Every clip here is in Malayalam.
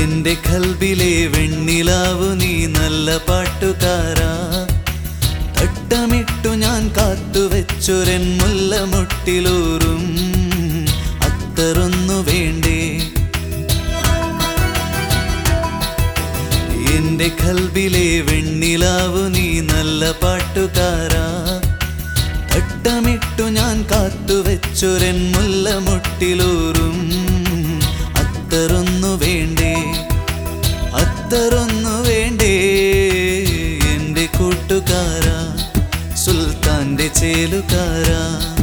എന്റെ കൽബിലെ വെണ്ണിലാവു നീ നല്ല പാട്ടുകാരാ. തട്ടമിട്ടു ഞാൻ കാത്തുവെച്ചൊരൻ മുല്ലമൊട്ടിലൂറും അത്തറൊന്നു വേണ്ടേ. എന്റെ കൽബിലെ വെണ്ണിലാവു നീ നല്ല പാട്ടുകാരാ. തട്ടമിട്ടു ഞാൻ കാത്തുവെച്ചൊരൻ മുല്ലമൊട്ടിലൂറും അത്തറൊന്നു വേണ്ടേ, അത്തറൊന്നു വേണ്ടേ. എന്റെ കൂട്ടുകാരാ, സുൽത്താന്റെ ചേലുകാരാ.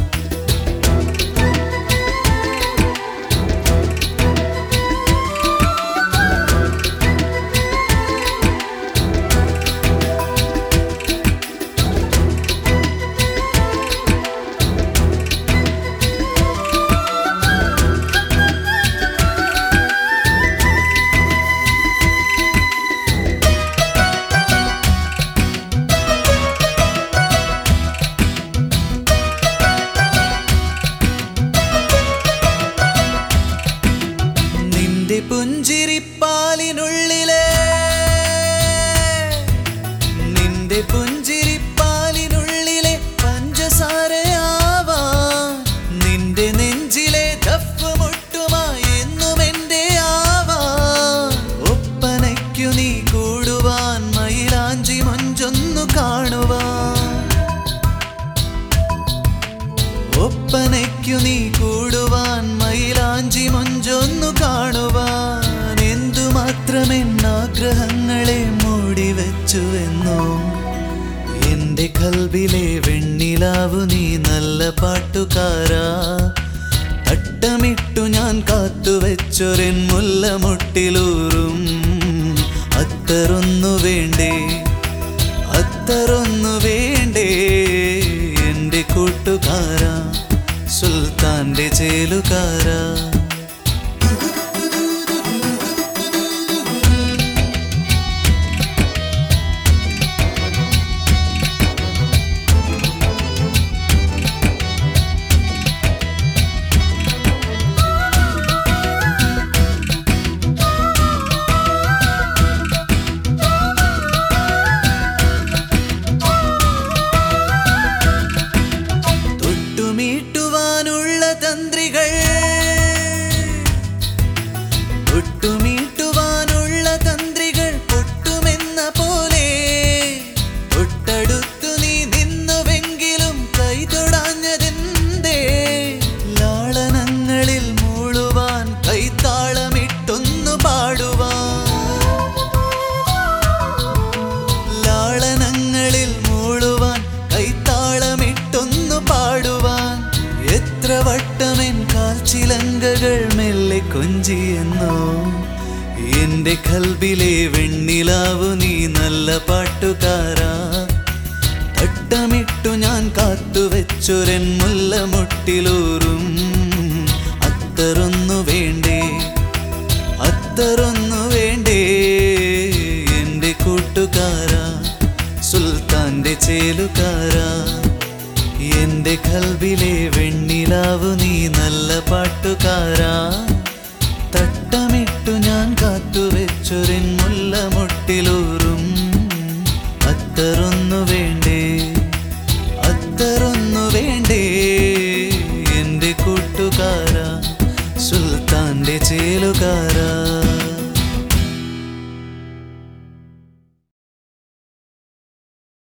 നിന്റെ പുഞ്ചിരിപ്പാലിനുള്ളിലെ, നിന്റെ പുഞ്ചിരിപ്പാലിനുള്ളിലെ പഞ്ചസാരയാവാൻ, നിന്റെ നെഞ്ചിലെ ദഫ് മുട്ടുമായി എന്നും എന്റെ ആവാൻ. ഒപ്പനയ്ക്കു നീ കൂടുവാൻ, മയിലാഞ്ചി മൊഞ്ചൊന്നു കാണുവാൻ. ഒപ്പനയ്ക്കു നീ കൂടുവാൻ, മയിലാഞ്ചി മൊഞ്ചൊന്നു കാണുവാൻ. എന്തുമാത്രമെന്നാഗ്രഹങ്ങളെ മൂടിവെച്ചുവെന്നോ. എന്റെ കൽബിലെ വെണ്ണിലാവു നീ നല്ല പാട്ടുകാരാ. തട്ടമിട്ടു ഞാൻ കാത്തുവെച്ചൊരൻ മുല്ലമൊട്ടിലൂറും അത്തറൊന്നു വേണ്ടേ, അത്തറൊന്നു വേണ്ടേ. എന്റെ കൂട്ടുകാരാ, സുൽത്താന്റെ ചേലുകാരാ. ൊട്ടുമീട്ടുവാനുള്ള തന്ത്രികൾ, ഒട്ടുമീട്ടുവാനുള്ള തന്ത്രികൾ പൊട്ടുമെന്ന പോലെ തൊട്ടടുത്തു നീ നിന്നുവെങ്കിലും കൈ തൊടാഞ്ഞതെന്തേ. ലാളനങ്ങളിൽ മൂളുവാൻ, കൈത്താളമിട്ടൊന്നു പാടുവാൻ. ലാളനങ്ങളിൽ മൂളുവാൻ, കൈത്താളമിട്ടൊന്നു പാടുവാൻ. എത്ര വട്ടമെൻ കാൽച്ചിലങ്കകൾ മെല്ലെ കൊഞ്ചിയെന്നോ. എന്റെ കൽബിലെ വെണ്ണിലാവു നീ നല്ല പാട്ടുകാരാ. തട്ടമിട്ടു ഞാൻ കാത്തുവെച്ചൊരൻ മുല്ലമൊട്ടിലൂറും അത്തറൊന്നു വേണ്ടേ, അത്തറൊന്നു വേണ്ടേ. എന്റെ കൂട്ടുകാരാ, സുൽത്താന്റെ ചേലുകാരാ. എന്റെ കൽബിലെ വെണ്ണിലാവു നീ നല്ല പാട്ടുകാരാ.